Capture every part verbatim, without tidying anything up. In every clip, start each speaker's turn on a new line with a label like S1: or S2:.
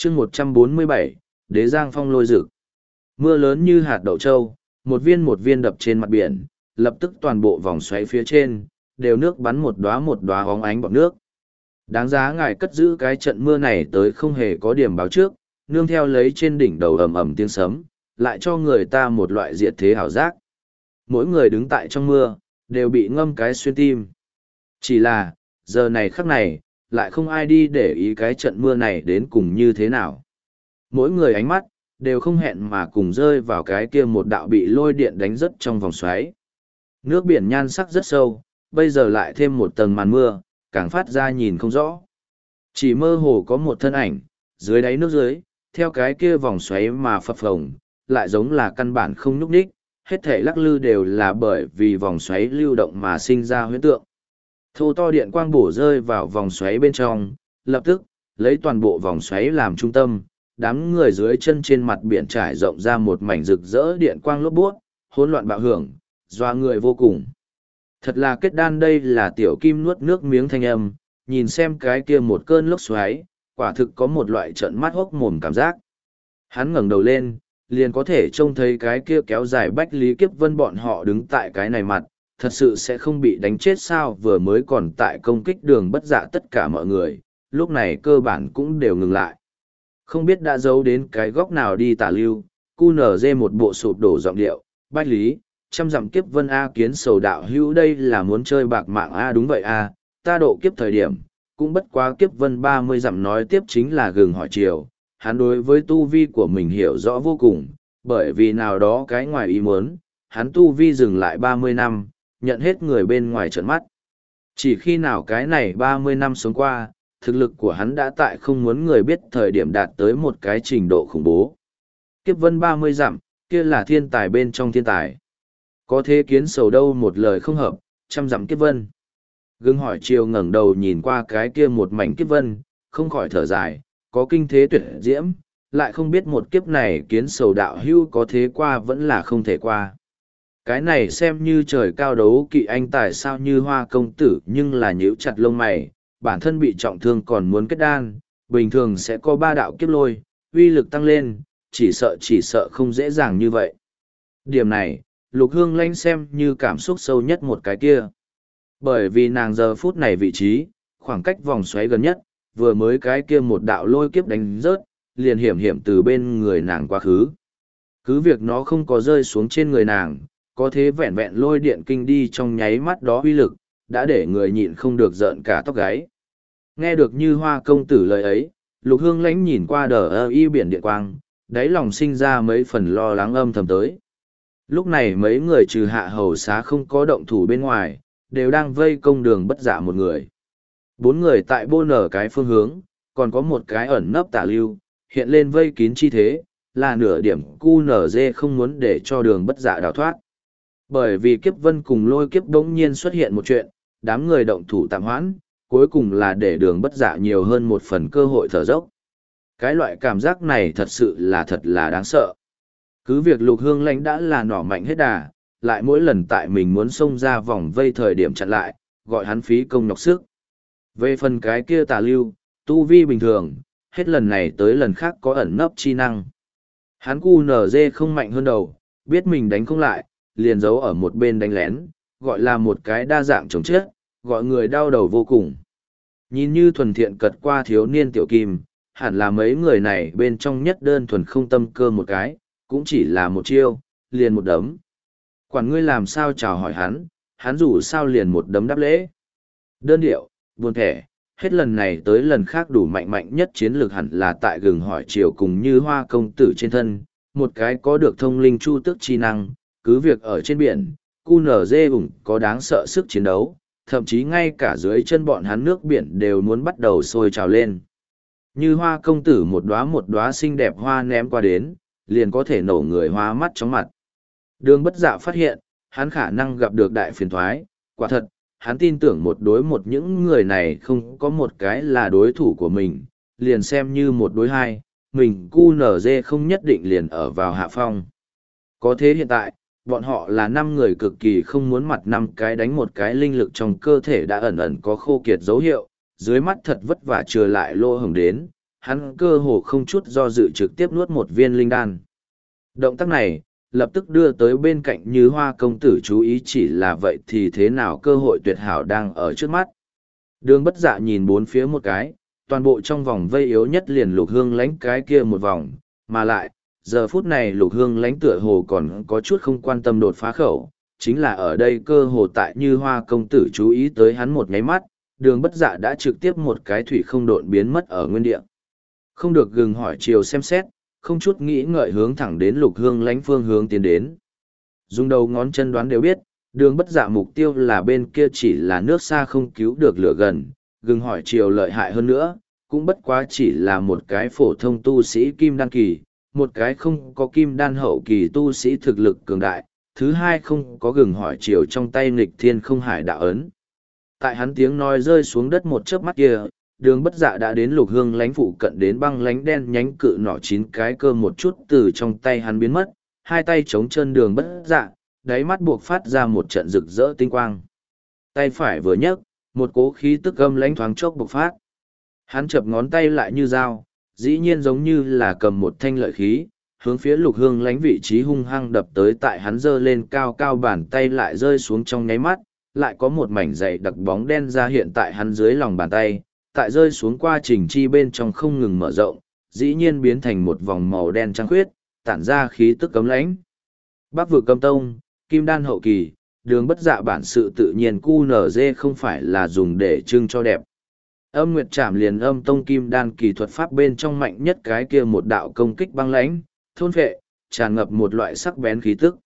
S1: chương một trăm bốn mươi bảy, Đế Giang Phong lôi rực. Mưa lớn như hạt đậu trâu, một viên một viên đập trên mặt biển, lập tức toàn bộ vòng xoáy phía trên, đều nước bắn một đóa một đóa hóng ánh bọt nước. Đáng giá ngài cất giữ cái trận mưa này tới không hề có điểm báo trước, nương theo lấy trên đỉnh đầu ầm ầm tiếng sấm, lại cho người ta một loại diệt thế hảo giác. Mỗi người đứng tại trong mưa, đều bị ngâm cái xuyên tim. Chỉ là, giờ này khắc này, lại không ai đi để ý cái trận mưa này đến cùng như thế nào. Mỗi người ánh mắt, đều không hẹn mà cùng rơi vào cái kia một đạo bị lôi điện đánh rớt trong vòng xoáy. Nước biển nhan sắc rất sâu, bây giờ lại thêm một tầng màn mưa, càng phát ra nhìn không rõ. Chỉ mơ hồ có một thân ảnh, dưới đáy nước dưới, theo cái kia vòng xoáy mà phập phồng, lại giống là căn bản không nhúc nhích, hết thể lắc lư đều là bởi vì vòng xoáy lưu động mà sinh ra huyễn tượng. Thô to điện quang bổ rơi vào vòng xoáy bên trong, lập tức, lấy toàn bộ vòng xoáy làm trung tâm, đám người dưới chân trên mặt biển trải rộng ra một mảnh rực rỡ điện quang lốp bút, hỗn loạn bạo hưởng, doa người vô cùng. Thật là kết đan, đây là tiểu kim nuốt nước miếng thanh âm, nhìn xem cái kia một cơn lốc xoáy, quả thực có một loại trợn mắt hốc mồm cảm giác. Hắn ngẩng đầu lên, liền có thể trông thấy cái kia kéo dài Bách Lý Kiếp Vân bọn họ đứng tại cái này mặt, thật sự sẽ không bị đánh chết sao? Vừa mới còn tại công kích Đường Bất Dạ tất cả mọi người, lúc này cơ bản cũng đều ngừng lại. Không biết đã giấu đến cái góc nào đi tả lưu, cu nở dê một bộ sụp đổ giọng điệu, Bách Lý, trăm dặm Kiếp Vân A kiến sầu đạo hữu đây là muốn chơi bạc mạng A đúng vậy A, ta độ kiếp thời điểm, cũng bất quá Kiếp Vân ba mươi dặm nói tiếp chính là gừng hỏi chiều, hắn đối với tu vi của mình hiểu rõ vô cùng, bởi vì nào đó cái ngoài ý muốn, hắn tu vi dừng lại ba mươi năm, nhận hết người bên ngoài trợn mắt. Chỉ khi nào cái này ba mươi năm sống qua, thực lực của hắn đã tại không muốn người biết thời điểm đạt tới một cái trình độ khủng bố. Kiếp Vân ba mươi dặm, kia là thiên tài bên trong thiên tài. Có thế kiến sầu đâu một lời không hợp, trăm dặm Kiếp Vân. Gương hỏi chiều ngẩng đầu nhìn qua cái kia một mảnh Kiếp Vân, không khỏi thở dài, có kinh thế tuyệt diễm, lại không biết một kiếp này kiến sầu đạo hưu có thế qua vẫn là không thể qua. Cái này xem như trời cao đấu kỵ anh tài sao như Hoa công tử, nhưng là nhíu chặt lông mày, bản thân bị trọng thương còn muốn kết đan, bình thường sẽ có ba đạo kiếp lôi, uy lực tăng lên, chỉ sợ chỉ sợ không dễ dàng như vậy. Điểm này, Lục Hương Lanh xem như cảm xúc sâu nhất một cái kia. Bởi vì nàng giờ phút này vị trí, khoảng cách vòng xoáy gần nhất, vừa mới cái kia một đạo lôi kiếp đánh rớt, liền hiểm hiểm từ bên người nàng quá khứ. Cứ việc nó không có rơi xuống trên người nàng, có thế vẹn vẹn lôi điện kinh đi trong nháy mắt đó uy lực, đã để người nhịn không được rợn cả tóc gáy. Nghe được như Hoa công tử lời ấy, Lục Hương Lãnh nhìn qua đờ ơ y biển điện quang, đáy lòng sinh ra mấy phần lo lắng âm thầm tới. Lúc này mấy người trừ Hạ Hầu Xá không có động thủ bên ngoài, đều đang vây công Đường Bất Dạ một người. Bốn người tại bô nở cái phương hướng, còn có một cái ẩn nấp tả lưu, hiện lên vây kín chi thế, là nửa điểm cu nở dê không muốn để cho Đường Bất Dạ đào thoát. Bởi vì Kiếp Vân cùng lôi kiếp đống nhiên xuất hiện một chuyện, đám người động thủ tạm hoãn, cuối cùng là để Đường Bất Dạ nhiều hơn một phần cơ hội thở dốc. Cái loại cảm giác này thật sự là thật là đáng sợ. Cứ việc Lục Hương Lãnh đã là nỏ mạnh hết đà, lại mỗi lần tại mình muốn xông ra vòng vây thời điểm chặn lại, gọi hắn phí công nhọc sức. Về phần cái kia tà lưu, tu vi bình thường, hết lần này tới lần khác có ẩn nấp chi năng. Hắn cu nở dê không mạnh hơn đầu, biết mình đánh không lại, liền giấu ở một bên đánh lén, gọi là một cái đa dạng chống chết, gọi người đau đầu vô cùng. Nhìn như thuần thiện cật qua thiếu niên tiểu kim, hẳn là mấy người này bên trong nhất đơn thuần không tâm cơ một cái, cũng chỉ là một chiêu, liền một đấm. Quản ngươi làm sao chào hỏi hắn, hắn dù sao liền một đấm đáp lễ. Đơn điệu, buồn thẻ, hết lần này tới lần khác đủ mạnh mạnh nhất chiến lược hẳn là tại gừng hỏi chiều cùng như Hoa công tử trên thân, một cái có được thông linh chu tước chi năng, cứ việc ở trên biển, cu nở dê ủng có đáng sợ sức chiến đấu, thậm chí ngay cả dưới chân bọn hắn nước biển đều muốn bắt đầu sôi trào lên. Như Hoa công tử một đóa một đóa xinh đẹp hoa ném qua đến, liền có thể nổ người hoa mắt chóng mặt. Đường Bất Dạ phát hiện, hắn khả năng gặp được đại phiền thoái, quả thật, hắn tin tưởng một đối một những người này không có một cái là đối thủ của mình, liền xem như một đối hai, mình cu nở dê không nhất định liền ở vào hạ phong. Có thế hiện tại, bọn họ là năm người cực kỳ không muốn mặt năm cái đánh một cái linh lực trong cơ thể đã ẩn ẩn có khô kiệt dấu hiệu, dưới mắt thật vất vả trừ lại lô hồng đến, hắn cơ hồ không chút do dự trực tiếp nuốt một viên linh đan. Động tác này, lập tức đưa tới bên cạnh Như Hoa công tử chú ý, chỉ là vậy thì thế nào, cơ hội tuyệt hảo đang ở trước mắt. Đường Bất Dạ nhìn bốn phía một cái, toàn bộ trong vòng vây yếu nhất liền Lục Hương Lánh cái kia một vòng, mà lại, giờ phút này Lục Hương Lánh tựa hồ còn có chút không quan tâm đột phá khẩu, chính là ở đây cơ hồ tại Như Hoa công tử chú ý tới hắn một nháy mắt, Đường Bất Dạ đã trực tiếp một cái thủy không độn biến mất ở nguyên địa. Không được gừng hỏi chiều xem xét, không chút nghĩ ngợi hướng thẳng đến Lục Hương Lánh phương hướng tiến đến. Dùng đầu ngón chân đoán đều biết, Đường Bất Dạ mục tiêu là bên kia, chỉ là nước xa không cứu được lửa gần, gừng hỏi chiều lợi hại hơn nữa, cũng bất quá chỉ là một cái phổ thông tu sĩ kim đan kỳ, một cái không có kim đan hậu kỳ tu sĩ thực lực cường đại, thứ hai không có gừng hỏi chiều trong tay nghịch thiên không hải đạo ấn. Tại hắn tiếng nói rơi xuống đất một chớp mắt kia, Đường Bất Dạ đã đến Lục Hương Lánh phụ cận, đến băng lánh đen nhánh cự nỏ chín cái cơ một chút từ trong tay hắn biến mất, hai tay chống chân Đường Bất Dạ, đáy mắt buộc phát ra một trận rực rỡ tinh quang. Tay phải vừa nhấc, một cố khí tức âm lãnh thoáng chốc bộc phát. Hắn chập ngón tay lại như dao, dĩ nhiên giống như là cầm một thanh lợi khí, hướng phía Lục Hương Lánh vị trí hung hăng đập tới. Tại hắn giơ lên cao cao, bàn tay lại rơi xuống trong nháy mắt, lại có một mảnh dày đặc bóng đen ra hiện tại hắn dưới lòng bàn tay, tại rơi xuống qua trình chi bên trong không ngừng mở rộng, dĩ nhiên biến thành một vòng màu đen trăng khuyết, tản ra khí tức cấm lãnh. Bắc vực Cấm Tông, kim đan hậu kỳ, Đường Bất Dạ bản sự tự nhiên cu nở dê không phải là dùng để trưng cho đẹp. Âm Nguyệt Trảm liền âm tông kim đan kỳ thuật pháp bên trong mạnh nhất cái kia một đạo công kích băng lãnh, thôn phệ, tràn ngập một loại sắc bén khí tức.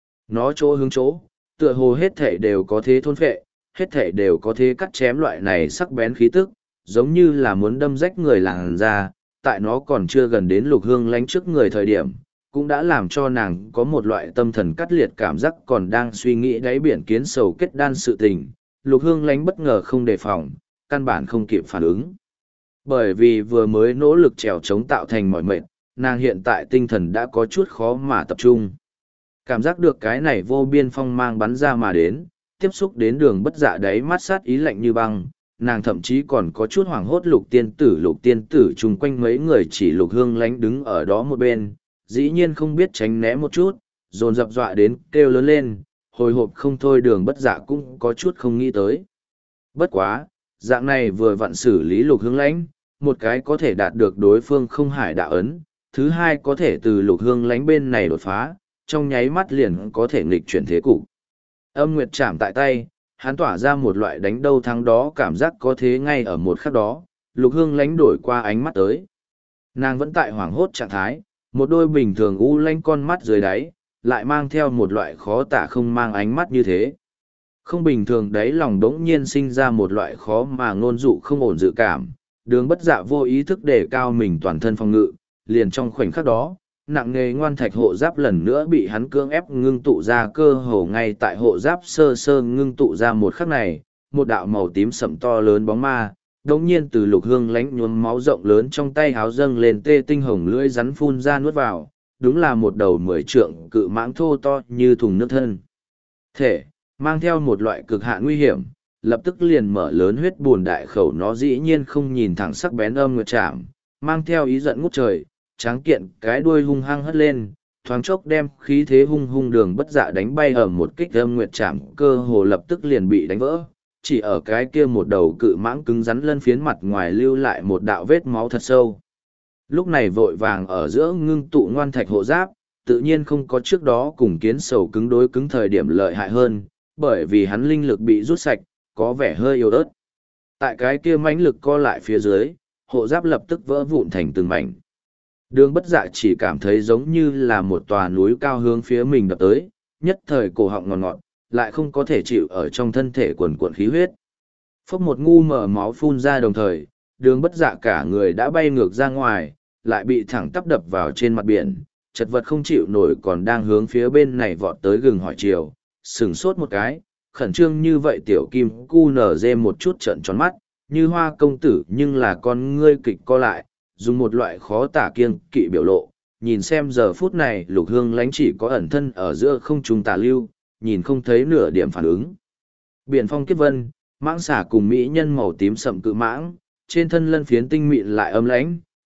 S1: Nó chỗ hướng chỗ, tựa hồ hết thể đều có thế thôn phệ, hết thể đều có thế cắt chém loại này sắc bén khí tức, giống như là muốn đâm rách người làn ra, tại nó còn chưa gần đến Lục Hương Lánh trước người thời điểm, cũng đã làm cho nàng có một loại tâm thần cắt liệt cảm giác, còn đang suy nghĩ đáy biển kiến sầu kết đan sự tình. Lục Hương Lánh bất ngờ không đề phòng, căn bản không kịp phản ứng. Bởi vì vừa mới nỗ lực trèo chống tạo thành mỏi mệt, nàng hiện tại tinh thần đã có chút khó mà tập trung. Cảm giác được cái này vô biên phong mang bắn ra mà đến, tiếp xúc đến Đường Bất Dạ đáy mắt sát ý lạnh như băng, nàng thậm chí còn có chút hoảng hốt. Lục tiên tử lục tiên tử chung quanh mấy người chỉ Lục Hương Lánh đứng ở đó một bên, dĩ nhiên không biết tránh né một chút, dồn dập dọa đến kêu lớn lên, hồi hộp không thôi. Đường Bất Dạ cũng có chút không nghĩ tới. Bất quá, dạng này vừa vặn xử lý Lục Hương Lánh, một cái có thể đạt được đối phương không hải đạo ấn, thứ hai có thể từ Lục Hương Lánh bên này đột phá, trong nháy mắt liền có thể nghịch chuyển thế cục. Âm Nguyệt Trảm tại tay, hắn tỏa ra một loại đánh đâu thắng đó cảm giác, có thế ngay ở một khắc đó, Lục Hương Lánh đổi qua ánh mắt tới. Nàng vẫn tại hoảng hốt trạng thái, một đôi bình thường u lanh con mắt dưới đáy, lại mang theo một loại khó tả không mang ánh mắt như thế. Không bình thường đấy, lòng đống nhiên sinh ra một loại khó mà ngôn dụ không ổn dự cảm. Đường Bất Dạ vô ý thức để cao mình toàn thân phòng ngự, liền trong khoảnh khắc đó, nặng nề ngoan thạch hộ giáp lần nữa bị hắn cưỡng ép ngưng tụ ra. Cơ hồ ngay tại hộ giáp sơ sơ ngưng tụ ra một khắc này, một đạo màu tím sậm to lớn bóng ma đống nhiên từ Lục Hương Lánh nhuốm máu rộng lớn trong tay háo dâng lên, tê tinh hồng lưỡi rắn phun ra nuốt vào, đúng là một đầu mười trượng cự mãng thô to như thùng nước thân thể, mang theo một loại cực hạn nguy hiểm, lập tức liền mở lớn huyết buồn đại khẩu. Nó dĩ nhiên không nhìn thẳng sắc bén Âm Nguyệt Trảm, mang theo ý giận ngút trời, tráng kiện cái đuôi hung hăng hất lên, thoáng chốc đem khí thế hung hung Đường Bất Dạ đánh bay ở một kích. Âm Nguyệt Trảm cơ hồ lập tức liền bị đánh vỡ, chỉ ở cái kia một đầu cự mãng cứng rắn lân phiến mặt ngoài lưu lại một đạo vết máu thật sâu. Lúc này vội vàng ở giữa ngưng tụ ngoan thạch hộ giáp, tự nhiên không có trước đó cùng kiến sầu cứng đối cứng thời điểm lợi hại hơn, bởi vì hắn linh lực bị rút sạch, có vẻ hơi yếu ớt. Tại cái kia mãnh lực co lại phía dưới, hộ giáp lập tức vỡ vụn thành từng mảnh. Đường Bất Dạ chỉ cảm thấy giống như là một tòa núi cao hướng phía mình đập tới, nhất thời cổ họng ngọt ngọt, lại không có thể chịu ở trong thân thể quần cuộn khí huyết. Phốc một ngu mở máu phun ra, đồng thời, Đường Bất Dạ cả người đã bay ngược ra ngoài, lại bị thẳng tắp đập vào trên mặt biển, chật vật không chịu nổi, còn đang hướng phía bên này vọt tới gừng hỏi chiều, sừng sốt một cái, khẩn trương như vậy tiểu kim cu nở dê một chút trợn tròn mắt, Như Hoa công tử nhưng là con ngươi kịch co lại, dùng một loại khó tả kiêng kỵ biểu lộ, nhìn xem giờ phút này Lục Hương Lánh chỉ có ẩn thân ở giữa không trung tà lưu, nhìn không thấy nửa điểm phản ứng. Biển phong kiếp vân, mãng xả cùng mỹ nhân màu tím sậm cự mãng, trên thân lân phiến tinh mịn lại âm lãnh,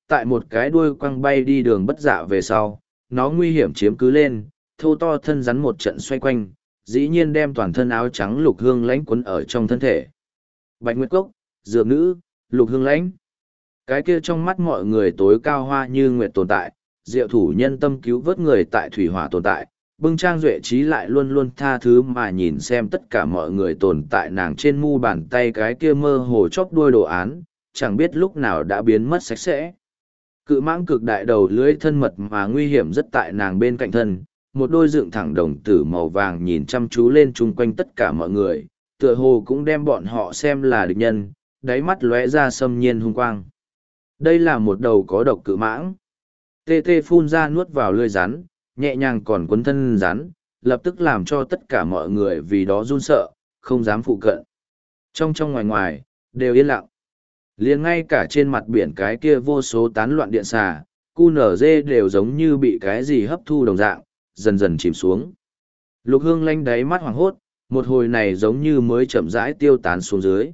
S1: tại một cái đuôi quăng bay đi đường bất dạ về sau, nó nguy hiểm chiếm cứ lên, thô to thân rắn một trận xoay quanh, dĩ nhiên đem toàn thân áo trắng Lục Hương Lãnh quấn ở trong thân thể. Bạch Nguyệt Cốc, dược nữ, Lục Hương Lãnh. Cái kia trong mắt mọi người tối cao hoa như nguyệt tồn tại, diệu thủ nhân tâm cứu vớt người tại thủy hỏa tồn tại, bưng trang duệ trí lại luôn luôn tha thứ mà nhìn xem tất cả mọi người tồn tại nàng trên mu bàn tay cái kia mơ hồ chóp đuôi đồ án, chẳng biết lúc nào đã biến mất sạch sẽ. Cự mãng cực đại đầu lưỡi thân mật mà nguy hiểm rất tại nàng bên cạnh thân, một đôi dựng thẳng đồng tử màu vàng nhìn chăm chú lên chung quanh tất cả mọi người, tựa hồ cũng đem bọn họ xem là địch nhân, đáy mắt lóe ra xâm nhiên hung quang. Đây là một đầu có độc cự mãng. Tê tê phun ra nuốt vào lưỡi rắn, nhẹ nhàng còn quấn thân rắn, lập tức làm cho tất cả mọi người vì đó run sợ, không dám phụ cận. Trong trong ngoài ngoài, đều yên lặng. Liền ngay cả trên mặt biển cái kia vô số tán loạn điện xà, cu nở dê đều giống như bị cái gì hấp thu đồng dạng, dần dần chìm xuống. Lục Hương Lanh đáy mắt hoảng hốt, một hồi này giống như mới chậm rãi tiêu tán xuống dưới.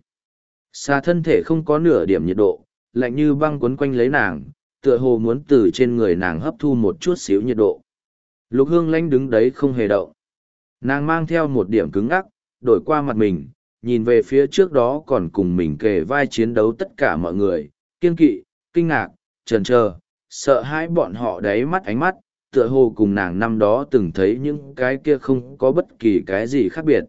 S1: Xà thân thể không có nửa điểm nhiệt độ, lạnh như băng quấn quanh lấy nàng, tựa hồ muốn từ trên người nàng hấp thu một chút xíu nhiệt độ. Lục Hương Lanh đứng đấy không hề động. Nàng mang theo một điểm cứng ngắc, đổi qua mặt mình, nhìn về phía trước đó còn cùng mình kề vai chiến đấu tất cả mọi người, kiên kỵ, kinh ngạc, chần chờ, sợ hãi bọn họ đáy mắt ánh mắt, tựa hồ cùng nàng năm đó từng thấy những cái kia không có bất kỳ cái gì khác biệt.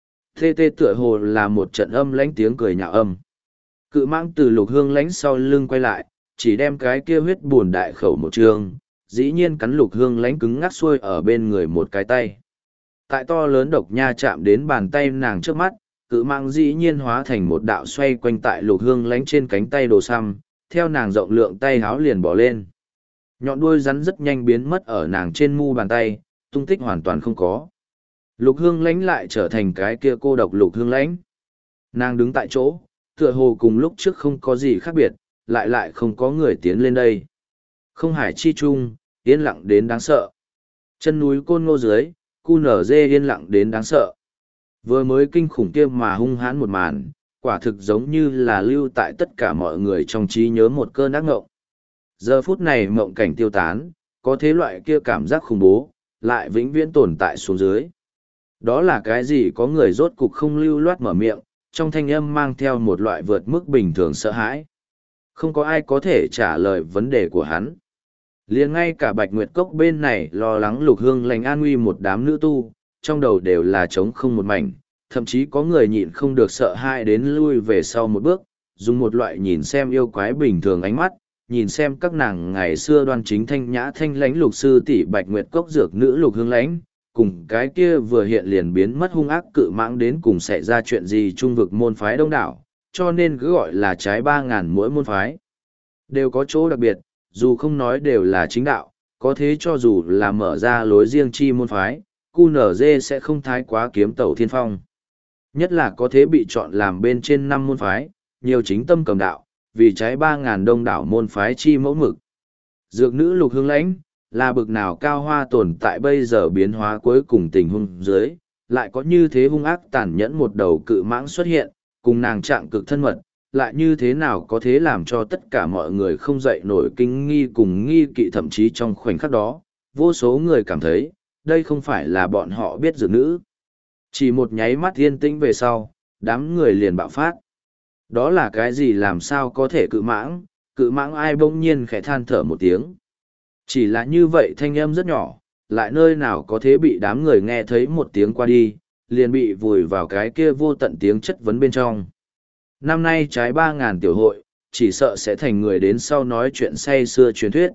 S1: Tê tê tựa hồ là một trận âm lãnh tiếng cười nhạo âm. Cự mãng từ Lục Hương Lãnh sau lưng quay lại, chỉ đem cái kia huyết buồn đại khẩu một trường, dĩ nhiên cắn Lục Hương Lãnh cứng ngắc xuôi ở bên người một cái tay. Tại to lớn độc nha chạm đến bàn tay nàng trước mắt, cự mãng dĩ nhiên hóa thành một đạo xoay quanh tại Lục Hương Lãnh trên cánh tay đồ xăm, theo nàng rộng lượng tay háo liền bỏ lên. Nhọn đuôi rắn rất nhanh biến mất ở nàng trên mu bàn tay, tung tích hoàn toàn không có. Lục Hương Lãnh lại trở thành cái kia cô độc Lục Hương Lãnh. Nàng đứng tại chỗ, tựa hồ cùng lúc trước không có gì khác biệt, lại lại không có người tiến lên đây. Không hải chi trung, yên lặng đến đáng sợ. Chân núi Côn Ngô dưới, cu nở dê yên lặng đến đáng sợ. Vừa mới kinh khủng kia mà hung hãn một màn, quả thực giống như là lưu tại tất cả mọi người trong trí nhớ một cơn ác ngộng. Giờ phút này mộng cảnh tiêu tán, có thế loại kia cảm giác khủng bố, lại vĩnh viễn tồn tại xuống dưới. Đó là cái gì có người rốt cục không lưu loát mở miệng, trong thanh âm mang theo một loại vượt mức bình thường sợ hãi. Không có ai có thể trả lời vấn đề của hắn. Liền ngay cả Bạch Nguyệt Cốc bên này lo lắng Lục Hương Lành an nguy một đám nữ tu, trong đầu đều là trống không một mảnh, thậm chí có người nhịn không được sợ hãi đến lui về sau một bước, dùng một loại nhìn xem yêu quái bình thường ánh mắt, nhìn xem các nàng ngày xưa đoan chính thanh nhã thanh lãnh lục sư tỷ Bạch Nguyệt Cốc dược nữ Lục Hương Lãnh, cùng cái kia vừa hiện liền biến mất hung ác cự mãng đến cùng xảy ra chuyện gì trung vực môn phái đông đảo, cho nên cứ gọi là trái ba ngàn mỗi môn phái. Đều có chỗ đặc biệt, dù không nói đều là chính đạo, có thế cho dù là mở ra lối riêng chi môn phái, cu nở dê sẽ không thái quá kiếm tẩu thiên phong. Nhất là có thế bị chọn làm bên trên năm môn phái, nhiều chính tâm cầm đạo, vì trái ba ngàn đông đảo môn phái chi mẫu mực. Dược nữ Lục Hương Lãnh, là bực nào cao hoa tồn tại bây giờ biến hóa cuối cùng tình huống dưới, lại có như thế hung ác tàn nhẫn một đầu cự mãng xuất hiện, cùng nàng trạng cực thân mật, lại như thế nào có thế làm cho tất cả mọi người không dậy nổi kinh nghi cùng nghi kỵ, thậm chí trong khoảnh khắc đó, vô số người cảm thấy, đây không phải là bọn họ biết dược nữ. Chỉ một nháy mắt yên tĩnh về sau, đám người liền bạo phát. Đó là cái gì làm sao có thể cự mãng, cự mãng ai bỗng nhiên khẽ than thở một tiếng. Chỉ là như vậy thanh âm rất nhỏ, lại nơi nào có thế bị đám người nghe thấy một tiếng qua đi, liền bị vùi vào cái kia vô tận tiếng chất vấn bên trong. Năm nay trái ba ngàn tiểu hội, chỉ sợ sẽ thành người đến sau nói chuyện say xưa truyền thuyết.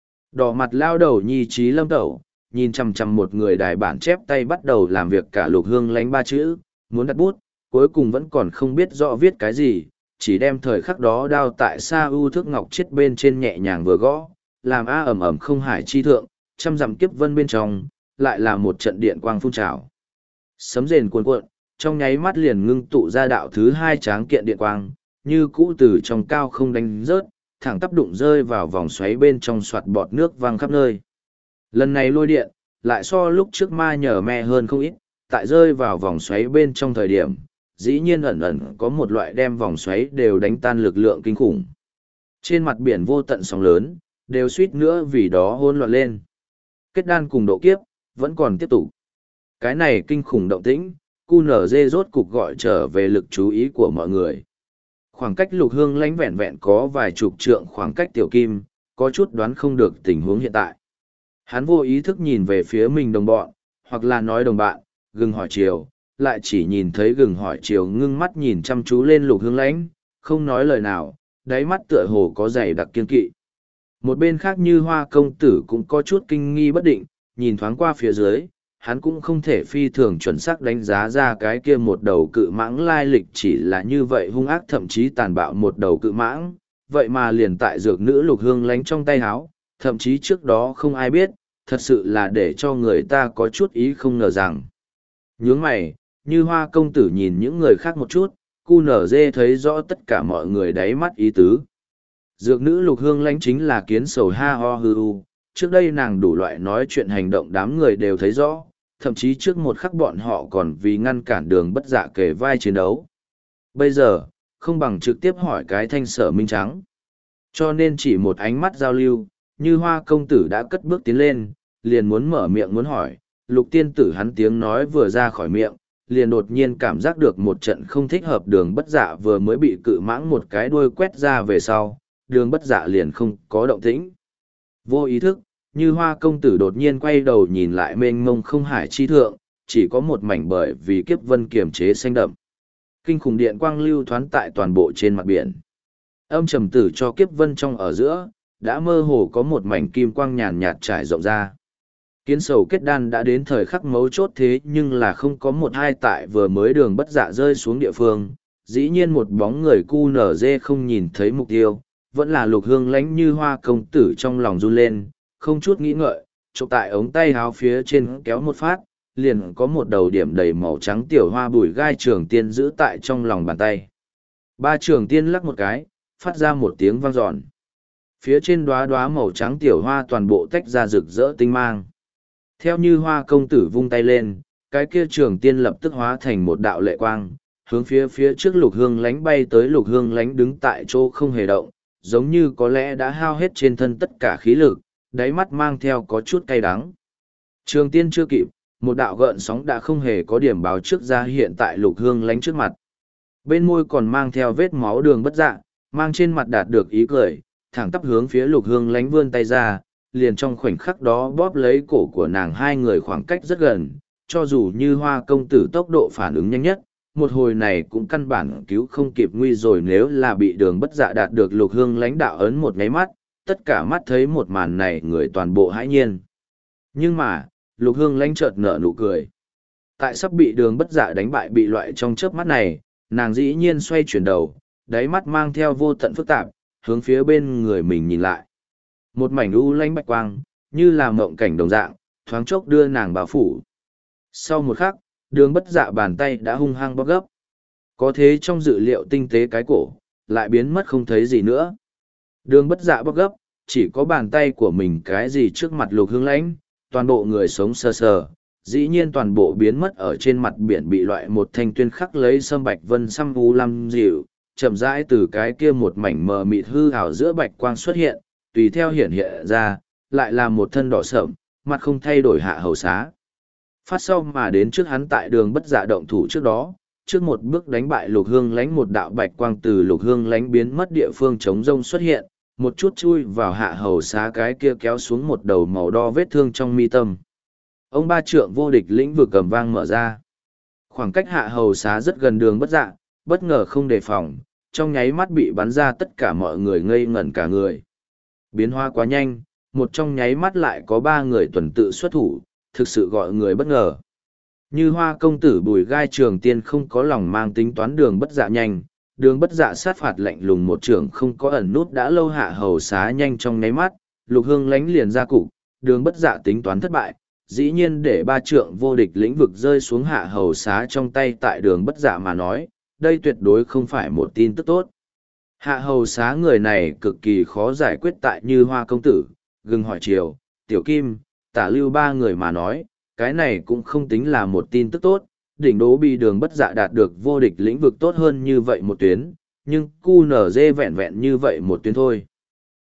S1: Đỏ mặt lao đầu nhi trí lâm tẩu, nhìn chằm chằm một người đài bản chép tay bắt đầu làm việc cả Lục Hương Lãnh ba chữ, muốn đặt bút, cuối cùng vẫn còn không biết rõ viết cái gì, chỉ đem thời khắc đó đao tại xa ưu thước ngọc chết bên trên nhẹ nhàng vừa gõ, làm a ẩm ẩm không hải chi thượng, trăm dặm kiếp vân bên trong, lại là một trận điện quang phun trào. Sấm rền cuồn cuộn, trong nháy mắt liền ngưng tụ ra đạo thứ hai tráng kiện điện quang, như cũ từ trong cao không đánh rớt, thẳng tắp đụng rơi vào vòng xoáy bên trong soạt bọt nước văng khắp nơi. Lần này lôi điện, lại so lúc trước ma nhờ me hơn không ít, tại rơi vào vòng xoáy bên trong thời điểm, dĩ nhiên ẩn ẩn có một loại đem vòng xoáy đều đánh tan lực lượng kinh khủng. Trên mặt biển vô tận sóng lớn, đều suýt nữa vì đó hỗn loạn lên. Kết đan cùng độ kiếp, vẫn còn tiếp tục. Cái này kinh khủng động tĩnh, cu nở dê rốt cục gọi trở về lực chú ý của mọi người. Khoảng cách Lục Hương Lãnh vẹn vẹn có vài chục trượng khoảng cách Tiểu Kim, có chút đoán không được tình huống hiện tại. Hắn vô ý thức nhìn về phía mình đồng bọn, hoặc là nói đồng bạn, gừng hỏi chiều, lại chỉ nhìn thấy gừng hỏi chiều ngưng mắt nhìn chăm chú lên Lục Hương Lãnh, không nói lời nào, đáy mắt tựa hồ có dày đặc kiên kỵ. Một bên khác Như Hoa công tử cũng có chút kinh nghi bất định, nhìn thoáng qua phía dưới, hắn cũng không thể phi thường chuẩn xác đánh giá ra cái kia một đầu cự mãng lai lịch chỉ là như vậy hung ác thậm chí tàn bạo một đầu cự mãng, vậy mà liền tại dược nữ Lục Hương Lãnh trong tay háo, thậm chí trước đó không ai biết, thật sự là để cho người ta có chút ý không ngờ rằng. Nhướng mày, Như Hoa công tử nhìn những người khác một chút, cu nở dê thấy rõ tất cả mọi người đáy mắt ý tứ. Dược nữ Lục Hương Lãnh chính là kiến sầu ha ho hư u, trước đây nàng đủ loại nói chuyện hành động đám người đều thấy rõ, thậm chí trước một khắc bọn họ còn vì ngăn cản đường bất dạ kề vai chiến đấu. Bây giờ, không bằng trực tiếp hỏi cái thanh sở minh trắng. Cho nên chỉ một ánh mắt giao lưu, Như Hoa công tử đã cất bước tiến lên, liền muốn mở miệng muốn hỏi, Lục tiên tử hắn tiếng nói vừa ra khỏi miệng, liền đột nhiên cảm giác được một trận không thích hợp đường bất dạ vừa mới bị cự mãng một cái đuôi quét ra về sau, đường bất dạ liền không có động tĩnh. Vô ý thức, Như Hoa công tử đột nhiên quay đầu nhìn lại mênh mông không hải chi thượng, chỉ có một mảnh bởi vì kiếp vân kiềm chế xanh đậm. Kinh khủng điện quang lưu thoán tại toàn bộ trên mặt biển. Âm trầm tử cho kiếp vân trong ở giữa, đã mơ hồ có một mảnh kim quang nhàn nhạt trải rộng ra. Kiến sầu kết đan đã đến thời khắc mấu chốt thế nhưng là không có một hai tại vừa mới đường bất dạ rơi xuống địa phương, dĩ nhiên một bóng người cu nở dê không nhìn thấy mục tiêu, vẫn là Lục Hương Lãnh. Như Hoa công tử trong lòng run lên, không chút nghĩ ngợi, chụp tại ống tay háo phía trên kéo một phát, liền có một đầu điểm đầy màu trắng tiểu hoa bùi gai trường tiên giữ tại trong lòng bàn tay. Ba trường tiên lắc một cái, phát ra một tiếng vang dọn. Phía trên đóa đóa màu trắng tiểu hoa toàn bộ tách ra rực rỡ tinh mang. Theo Như Hoa công tử vung tay lên, cái kia trường tiên lập tức hóa thành một đạo lệ quang, hướng phía phía trước Lục Hương Lãnh bay tới. Lục Hương Lãnh đứng tại chỗ không hề động, giống như có lẽ đã hao hết trên thân tất cả khí lực, đáy mắt mang theo có chút cay đắng. Trường tiên chưa kịp, một đạo gợn sóng đã không hề có điểm báo trước ra hiện tại Lục Hương Lãnh trước mặt. Bên môi còn mang theo vết máu đường bất dạ, mang trên mặt đạt được ý cười, thẳng tắp hướng phía Lục Hương Lãnh vươn tay ra, liền trong khoảnh khắc đó bóp lấy cổ của nàng. Hai người khoảng cách rất gần, cho dù Như Hoa công tử tốc độ phản ứng nhanh nhất, một hồi này cũng căn bản cứu không kịp nguy rồi. Nếu là bị đường bất dạ đạt được Lục Hương Lãnh đạo ấn một nháy mắt, tất cả mắt thấy một màn này người toàn bộ hãi nhiên. Nhưng mà, Lục Hương Lãnh chợt nở nụ cười. Tại sắp bị đường bất dạ đánh bại bị loại trong chớp mắt này, nàng dĩ nhiên xoay chuyển đầu, đáy mắt mang theo vô tận phức tạp, hướng phía bên người mình nhìn lại. Một mảnh u lãnh bạch quang, như là mộng cảnh đồng dạng, thoáng chốc đưa nàng bao phủ. Sau một khắc, đường bất dạ bàn tay đã hung hăng bóp gấp. Có thế trong dự liệu tinh tế cái cổ, lại biến mất không thấy gì nữa. Đường bất dạ bóp gấp, chỉ có bàn tay của mình cái gì trước mặt Lục Hương Lãnh, toàn bộ người sống sờ sờ, dĩ nhiên toàn bộ biến mất ở trên mặt biển bị loại một thanh tuyên khắc lấy sâm bạch vân xăm u lam dịu, chậm rãi từ cái kia một mảnh mờ mịt hư ảo giữa bạch quang xuất hiện, tùy theo hiện hiện ra, lại là một thân đỏ sợm, mặt không thay đổi hạ hầu xá. Phát sau mà đến trước hắn tại đường bất dạ động thủ trước đó, trước một bước đánh bại Lục Hương Lãnh, một đạo bạch quang từ Lục Hương Lãnh biến mất địa phương chống rông xuất hiện, một chút chui vào hạ hầu xá cái kia kéo xuống một đầu màu đo vết thương trong mi tâm. Ông ba trượng vô địch lĩnh vực cầm vang mở ra. Khoảng cách hạ hầu xá rất gần đường bất dạ, bất ngờ không đề phòng, trong nháy mắt bị bắn ra, tất cả mọi người ngây ngẩn cả người. Biến hóa quá nhanh, một trong nháy mắt lại có ba người tuần tự xuất thủ, thực sự gọi người bất ngờ. Như Hoa công tử Bùi Gai Trường Tiên không có lòng mang tính toán đường bất dạ nhanh, đường bất dạ sát phạt lạnh lùng một trường không có ẩn nút đã lâu hạ hầu xá nhanh trong nháy mắt, Lục Hương Lãnh liền ra cục, đường bất dạ tính toán thất bại, dĩ nhiên để ba trượng vô địch lĩnh vực rơi xuống hạ hầu xá trong tay. Tại đường bất dạ mà nói, đây tuyệt đối không phải một tin tức tốt. Hạ hầu xá người này cực kỳ khó giải quyết tại Như Hoa công tử, Gừng hỏi chiều, Tiểu Kim, Tả Lưu ba người mà nói, cái này cũng không tính là một tin tức tốt. Đỉnh đố bị đường bất dạ đạt được vô địch lĩnh vực tốt hơn như vậy một tuyến, nhưng cu nở dê vẹn vẹn như vậy một tuyến thôi.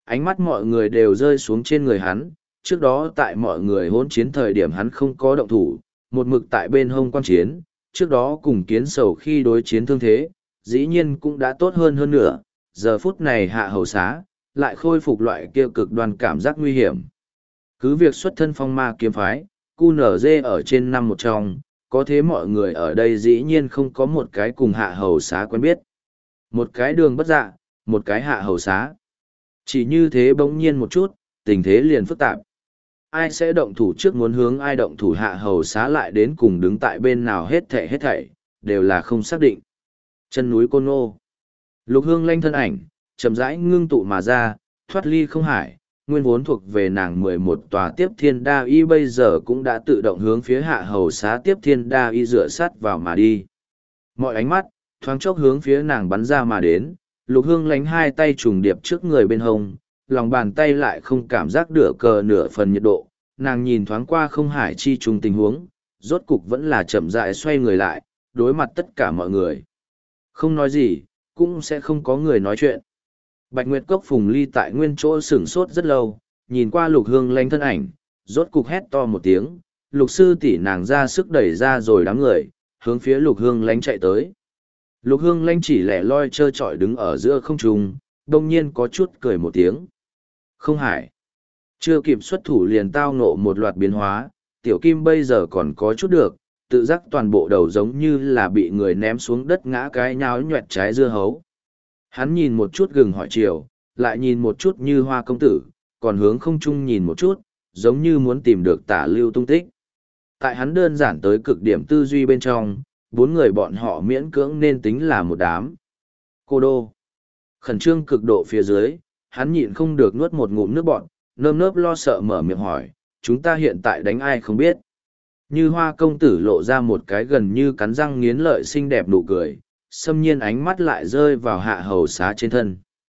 S1: Ánh mắt mọi người đều rơi xuống trên người hắn, trước đó tại mọi người hỗn chiến thời điểm hắn không có động thủ, một mực tại bên hông quan chiến, trước đó cùng kiến sầu khi đối chiến thương thế, dĩ nhiên cũng đã tốt hơn hơn nữa, giờ phút này hạ hầu xá, lại khôi phục loại kia cực đoan cảm giác nguy hiểm. Cứ việc xuất thân phong ma kiếm phái, cu nở dê ở trên năm một trong, có thế mọi người ở đây dĩ nhiên không có một cái cùng hạ hầu xá quen biết. Một cái đường bất dạ, một cái hạ hầu xá. Chỉ như thế bỗng nhiên một chút, tình thế liền phức tạp. Ai sẽ động thủ trước muốn hướng ai động thủ hạ hầu xá lại đến cùng đứng tại bên nào hết thảy hết thảy, đều là không xác định. Chân núi Côn Ngô. Lục Hương Lanh thân ảnh, chậm rãi ngưng tụ mà ra, thoát ly không hải, nguyên vốn thuộc về nàng mười một tòa tiếp thiên đa y bây giờ cũng đã tự động hướng phía hạ hầu xá tiếp thiên đa y dựa sát vào mà đi. Mọi ánh mắt, thoáng chốc hướng phía nàng bắn ra mà đến, Lục Hương Lánh hai tay trùng điệp trước người bên hông, lòng bàn tay lại không cảm giác nửa cờ nửa phần nhiệt độ, nàng nhìn thoáng qua không hải chi trùng tình huống, rốt cục vẫn là chậm rãi xoay người lại, đối mặt tất cả mọi người. Không nói gì, cũng sẽ không có người nói chuyện. Bạch Nguyệt Cốc Phùng Ly tại nguyên chỗ sửng sốt rất lâu, nhìn qua Lục Hương Lánh thân ảnh, rốt cục hét to một tiếng, Lục sư tỷ nàng ra sức đẩy ra rồi đám người, hướng phía Lục Hương Lánh chạy tới. Lục Hương Lánh chỉ lẻ loi trơ trọi đứng ở giữa không trung, đông nhiên có chút cười một tiếng. Không hải. Chưa kịp xuất thủ liền tao ngộ một loạt biến hóa, tiểu kim bây giờ còn có chút được, tự giác toàn bộ đầu giống như là bị người ném xuống đất ngã cái nháo nhoẹt trái dưa hấu. Hắn nhìn một chút gừng hỏi chiều, lại nhìn một chút như hoa công tử, còn hướng không trung nhìn một chút, giống như muốn tìm được tả lưu tung tích. Tại hắn đơn giản tới cực điểm tư duy bên trong, bốn người bọn họ miễn cưỡng nên tính là một đám. Cô đô. Khẩn trương cực độ phía dưới, hắn nhịn không được nuốt một ngụm nước bọt, nơm nớp lo sợ mở miệng hỏi, chúng ta hiện tại đánh ai không biết. Như hoa công tử lộ ra một cái gần như cắn răng nghiến lợi xinh đẹp nụ cười, xâm nhiên ánh mắt lại rơi vào hạ hầu xá trên thân.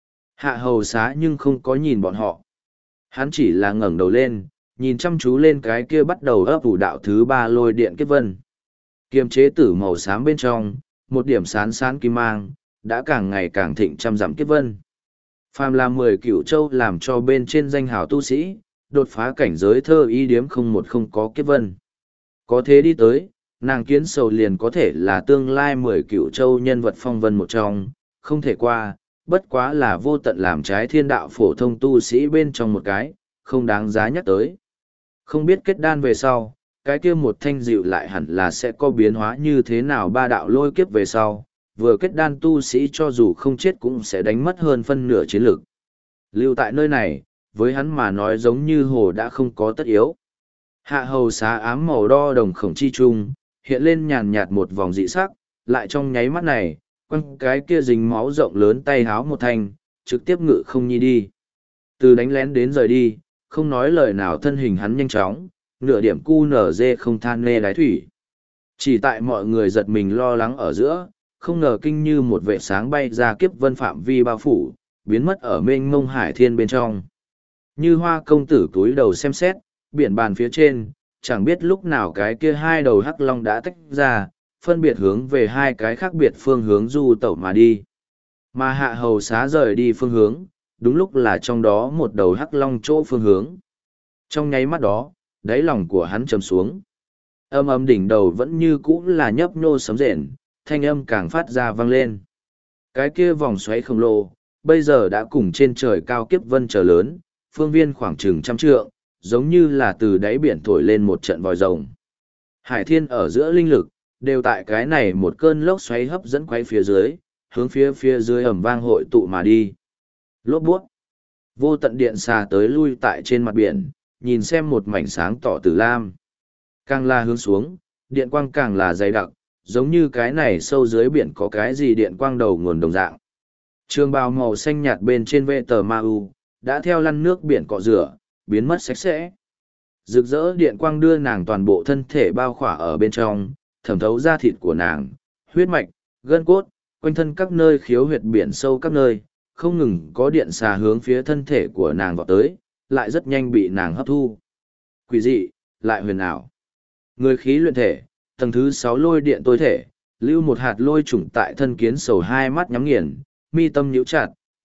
S1: Hạ hầu xá nhưng không có nhìn bọn họ. Hắn chỉ là ngẩng đầu lên, nhìn chăm chú lên cái kia bắt đầu ấp ủ đạo thứ ba lôi điện kiếp vân. Kiềm chế tử màu xám bên trong, một điểm sán sán kim mang, đã càng ngày càng thịnh trăm dặm kiếp vân. Phàm là mười cửu châu làm cho bên trên danh hào tu sĩ, đột phá cảnh giới thơ y điếm không một không có kiếp vân. Có thế đi tới, nàng kiến sầu liền có thể là tương lai mười cửu châu nhân vật phong vân một trong, không thể qua, bất quá là vô tận làm trái thiên đạo phổ thông tu sĩ bên trong một cái, không đáng giá nhắc tới. Không biết kết đan về sau, cái kia một thanh dịu lại hẳn là sẽ có biến hóa như thế nào ba đạo lôi kiếp về sau, vừa kết đan tu sĩ cho dù không chết cũng sẽ đánh mất hơn phân nửa chiến lực. Lưu tại nơi này, với hắn mà nói giống như hồ đã không có tất yếu. Hạ hầu xá ám màu đo đồng khổng chi trung, hiện lên nhàn nhạt một vòng dị sắc, lại trong nháy mắt này, quăng cái kia dính máu rộng lớn tay háo một thanh, trực tiếp ngự không nhi đi. Từ đánh lén đến rời đi, không nói lời nào thân hình hắn nhanh chóng, nửa điểm cu nở dê không than nê đái thủy. Chỉ tại mọi người giật mình lo lắng ở giữa, không ngờ kinh như một vệ sáng bay ra kiếp vân phạm vi bao phủ, biến mất ở mênh mông hải thiên bên trong. Như hoa công tử cúi đầu xem xét, biển bàn phía trên, chẳng biết lúc nào cái kia hai đầu hắc long đã tách ra, phân biệt hướng về hai cái khác biệt phương hướng du tẩu mà đi. Mà hạ hầu xá rời đi phương hướng, đúng lúc là trong đó một đầu hắc long chỗ phương hướng. Trong nháy mắt đó, đáy lòng của hắn trầm xuống. Âm âm đỉnh đầu vẫn như cũ là nhấp nhô sấm rền, thanh âm càng phát ra vang lên. Cái kia vòng xoáy khổng lồ, bây giờ đã cùng trên trời cao kiếp vân trở lớn, phương viên khoảng chừng trăm trượng, giống như là từ đáy biển thổi lên một trận vòi rồng. Hải thiên ở giữa linh lực, đều tại cái này một cơn lốc xoáy hấp dẫn quay phía dưới, hướng phía phía dưới ẩm vang hội tụ mà đi. Lốp buốt. Vô tận điện xà tới lui tại trên mặt biển, nhìn xem một mảnh sáng tỏ tử lam. Càng là hướng xuống, điện quang càng là dày đặc, giống như cái này sâu dưới biển có cái gì điện quang đầu nguồn đồng dạng. Trường bào màu xanh nhạt bên trên vệ tờ ma u, đã theo lăn nước biển cọ rửa, biến mất sạch sẽ. Rực rỡ điện quang đưa nàng toàn bộ thân thể bao khỏa ở bên trong, thẩm thấu da thịt của nàng, huyết mạch, gân cốt, quanh thân các nơi khiếu huyệt biển sâu các nơi, không ngừng có điện xà hướng phía thân thể của nàng vọt tới, lại rất nhanh bị nàng hấp thu. Quỷ dị, lại huyền ảo. Người khí luyện thể, tầng thứ sáu lôi điện tối thể, lưu một hạt lôi trùng tại thân kiến sầu hai mắt nhắm nghiền, mi tâm nhíu chặt,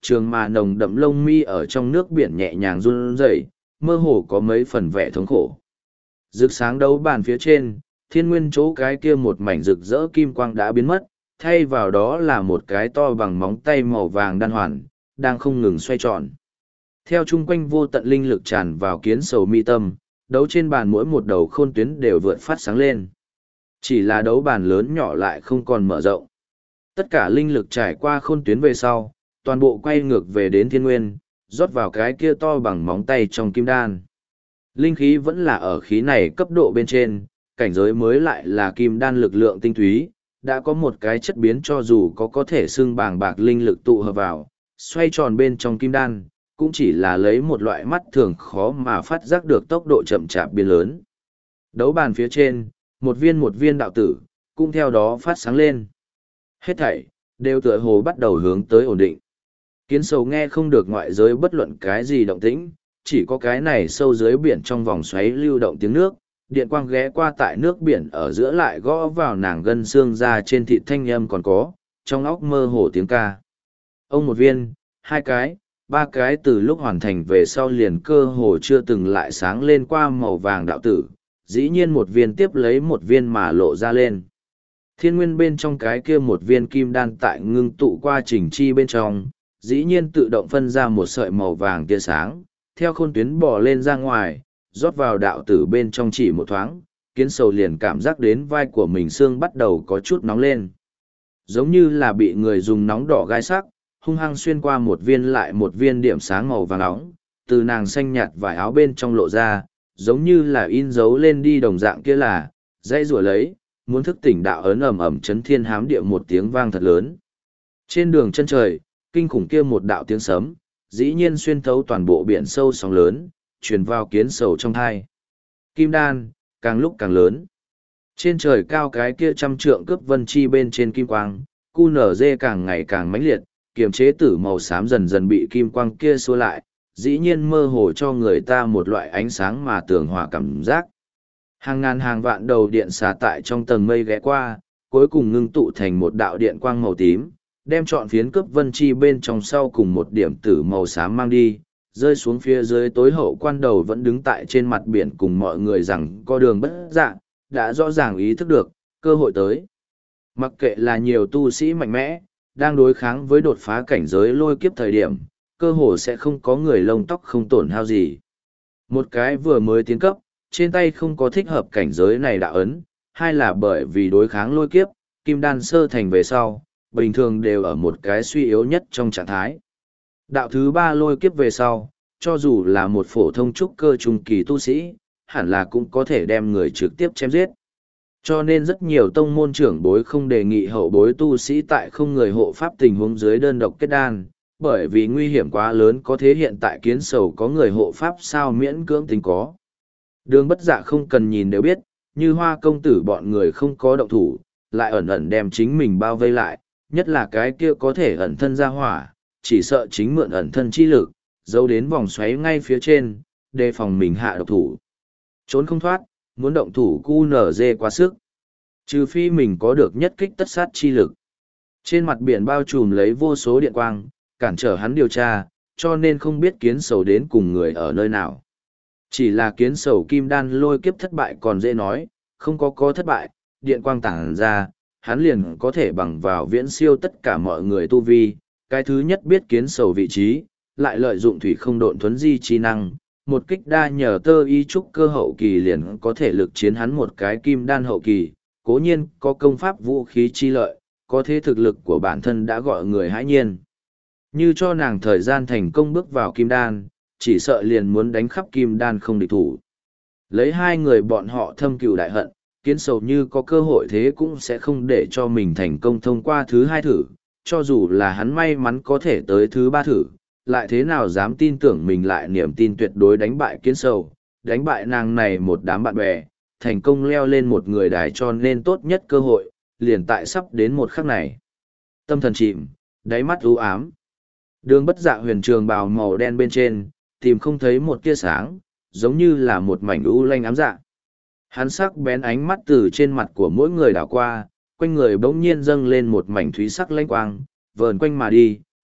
S1: trường mà nồng đậm lông mi ở trong nước biển nhẹ nhàng run rẩy, mơ hồ có mấy phần vẻ thống khổ. Rực sáng đấu bàn phía trên, thiên nguyên chỗ cái kia một mảnh rực rỡ kim quang đã biến mất, thay vào đó là một cái to bằng móng tay màu vàng đan hoàn, đang không ngừng xoay tròn. Theo chung quanh vô tận linh lực tràn vào kiến sầu mi tâm, đấu trên bàn mỗi một đầu khôn tuyến đều vượt phát sáng lên. Chỉ là đấu bàn lớn nhỏ lại không còn mở rộng. Tất cả linh lực trải qua khôn tuyến về sau, toàn bộ quay ngược về đến thiên nguyên, rót vào cái kia to bằng móng tay trong kim đan. Linh khí vẫn là ở khí này cấp độ bên trên, cảnh giới mới lại là kim đan lực lượng tinh túy, đã có một cái chất biến cho dù có có thể xưng bàng bạc linh lực tụ hợp vào, xoay tròn bên trong kim đan, cũng chỉ là lấy một loại mắt thường khó mà phát giác được tốc độ chậm chạp biến lớn. Đấu bàn phía trên, một viên một viên đạo tử, cũng theo đó phát sáng lên. Hết thảy, đều tựa hồ bắt đầu hướng tới ổn định. Kiến sầu nghe không được ngoại giới bất luận cái gì động tĩnh, chỉ có cái này sâu dưới biển trong vòng xoáy lưu động tiếng nước, điện quang ghé qua tại nước biển ở giữa lại gõ vào nàng gân xương ra trên thịt thanh âm còn có, trong óc mơ hồ tiếng ca. Ông một viên, hai cái, ba cái từ lúc hoàn thành về sau liền cơ hồ chưa từng lại sáng lên qua màu vàng đạo tử, dĩ nhiên một viên tiếp lấy một viên mà lộ ra lên. Thiên nguyên bên trong cái kia một viên kim đan tại ngưng tụ qua trình chi bên trong, dĩ nhiên tự động phân ra một sợi màu vàng tia sáng, theo khôn tuyến bò lên ra ngoài, rót vào đạo tử bên trong chỉ một thoáng, kiến sầu liền cảm giác đến vai của mình xương bắt đầu có chút nóng lên. Giống như là bị người dùng nóng đỏ gai sắc, hung hăng xuyên qua một viên lại một viên điểm sáng màu vàng nóng, từ nàng xanh nhạt vải áo bên trong lộ ra, giống như là in dấu lên đi đồng dạng kia là, dãy rủa lấy, muốn thức tỉnh đạo ấn ầm ầm chấn thiên hám địa một tiếng vang thật lớn. Trên đường chân trời, kinh khủng kia một đạo tiếng sấm, dĩ nhiên xuyên thấu toàn bộ biển sâu sóng lớn, truyền vào kiến sầu trong thai. Kim đan, càng lúc càng lớn. Trên trời cao cái kia trăm trượng cướp vân chi bên trên kim quang, cu nở dê càng ngày càng mãnh liệt, kiềm chế tử màu xám dần dần bị kim quang kia xua lại, dĩ nhiên mơ hồ cho người ta một loại ánh sáng mà tường hòa cảm giác. Hàng ngàn hàng vạn đầu điện xả tại trong tầng mây ghé qua, cuối cùng ngưng tụ thành một đạo điện quang màu tím, đem trọn phiến cướp vân chi bên trong sau cùng một điểm tử màu xám mang đi, rơi xuống phía dưới tối hậu quan đầu vẫn đứng tại trên mặt biển cùng mọi người rằng có đường bất dạng, đã rõ ràng ý thức được, cơ hội tới. Mặc kệ là nhiều tu sĩ mạnh mẽ, đang đối kháng với đột phá cảnh giới lôi kiếp thời điểm, cơ hồ sẽ không có người lông tóc không tổn hao gì. Một cái vừa mới tiến cấp, trên tay không có thích hợp cảnh giới này đã ấn, hai là bởi vì đối kháng lôi kiếp, kim đan sơ thành về sau, bình thường đều ở một cái suy yếu nhất trong trạng thái. Đạo thứ ba lôi kiếp về sau, cho dù là một phổ thông trúc cơ trung kỳ tu sĩ, hẳn là cũng có thể đem người trực tiếp chém giết. Cho nên rất nhiều tông môn trưởng bối không đề nghị hậu bối tu sĩ tại không người hộ pháp tình huống dưới đơn độc kết đan, bởi vì nguy hiểm quá lớn có thế hiện tại kiến sầu có người hộ pháp sao miễn cưỡng tính có. Đường bất dạ không cần nhìn đều biết, như hoa công tử bọn người không có động thủ, lại ẩn ẩn đem chính mình bao vây lại, nhất là cái kia có thể ẩn thân ra hỏa, chỉ sợ chính mượn ẩn thân chi lực, giấu đến vòng xoáy ngay phía trên, đề phòng mình hạ độc thủ. Trốn không thoát, muốn động thủ cu nở dê quá sức. Trừ phi mình có được nhất kích tất sát chi lực. Trên mặt biển bao trùm lấy vô số điện quang, cản trở hắn điều tra, cho nên không biết kiến sầu đến cùng người ở nơi nào. Chỉ là kiến sầu kim đan lôi kiếp thất bại còn dễ nói, không có có thất bại, điện quang tản ra, hắn liền có thể bằng vào viễn siêu tất cả mọi người tu vi. Cái thứ nhất biết kiến sầu vị trí, lại lợi dụng thủy không độn thuấn di chi năng, một kích đa nhờ tơ y trúc cơ hậu kỳ liền có thể lực chiến hắn một cái kim đan hậu kỳ, cố nhiên có công pháp vũ khí chi lợi, có thế thực lực của bản thân đã gọi người hãi nhiên. Như cho nàng thời gian thành công bước vào kim đan, chỉ sợ liền muốn đánh khắp kim đan không địch thủ. Lấy hai người bọn họ thâm cừu đại hận, kiến sầu như có cơ hội thế cũng sẽ không để cho mình thành công thông qua thứ hai thử, cho dù là hắn may mắn có thể tới thứ ba thử, lại thế nào dám tin tưởng mình lại niềm tin tuyệt đối đánh bại kiến sầu, đánh bại nàng này một đám bạn bè, thành công leo lên một người đài cho nên tốt nhất cơ hội, liền tại sắp đến một khắc này. Tâm thần chìm, đáy mắt u ám. Đường bất dạ huyền trường bào màu đen bên trên, tìm không thấy một tia sáng, giống như là một mảnh u lanh ám dạ. Hắn sắc bén ánh mắt từ trên mặt của mỗi người đảo qua, quanh người bỗng nhiên dâng lên một mảnh thúy sắc lanh quang, vờn quanh mà đi,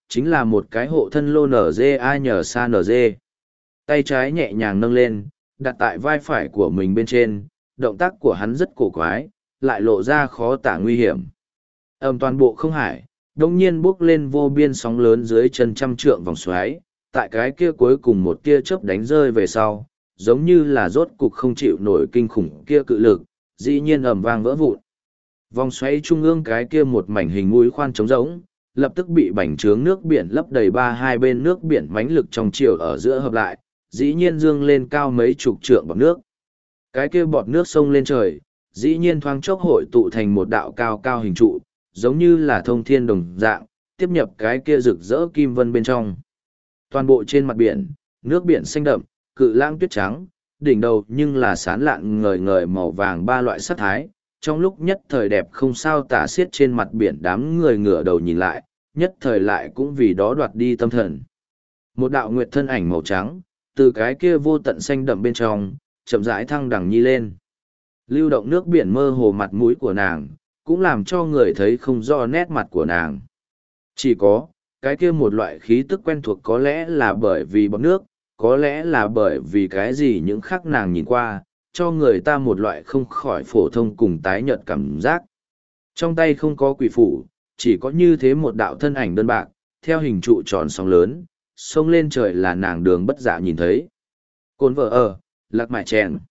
S1: chính là một cái hộ thân lô en giê a nhờ sa en giê. Tay trái nhẹ nhàng nâng lên, đặt tại vai phải của mình bên trên, động tác của hắn rất cổ quái, lại lộ ra khó tả nguy hiểm. Ầm toàn bộ không hải, đông nhiên bước lên vô biên sóng lớn dưới chân trăm trượng vòng xoáy, tại cái kia cuối cùng một tia chớp đánh rơi về sau, giống như là rốt cục không chịu nổi kinh khủng kia cự lực, dĩ nhiên ầm vang vỡ vụn. Vòng xoáy trung ương cái kia một mảnh hình mũi khoan trống rỗng, lập tức bị bành trướng nước biển lấp đầy ba hai bên nước biển mãnh lực trong chiều ở giữa hợp lại, dĩ nhiên dương lên cao mấy chục trượng bọt nước. Cái kia bọt nước sông lên trời, dĩ nhiên thoáng chốc hội tụ thành một đạo cao cao hình trụ, giống như là thông thiên đồng dạng, tiếp nhập cái kia rực rỡ kim vân bên trong. Toàn bộ trên mặt biển, nước biển xanh đậm, cự lãng tuyết trắng, đỉnh đầu nhưng là sán lạn ngời ngời màu vàng ba loại sắc thái, trong lúc nhất thời đẹp không sao tả xiết trên mặt biển đám người ngửa đầu nhìn lại, nhất thời lại cũng vì đó đoạt đi tâm thần. Một đạo nguyệt thân ảnh màu trắng, từ cái kia vô tận xanh đậm bên trong, chậm rãi thăng đằng nhi lên. Lưu động nước biển mơ hồ mặt mũi của nàng, cũng làm cho người thấy không rõ nét mặt của nàng. Chỉ có, cái kia một loại khí tức quen thuộc có lẽ là bởi vì bọt nước, có lẽ là bởi vì cái gì những khác nàng nhìn qua, cho người ta một loại không khỏi phổ thông cùng tái nhợt cảm giác. Trong tay không có quỷ phủ, chỉ có như thế một đạo thân ảnh đơn bạc, theo hình trụ tròn sóng lớn, sông lên trời là nàng đường bất dạ nhìn thấy. Cồn vợ ở, lạc mại chèn.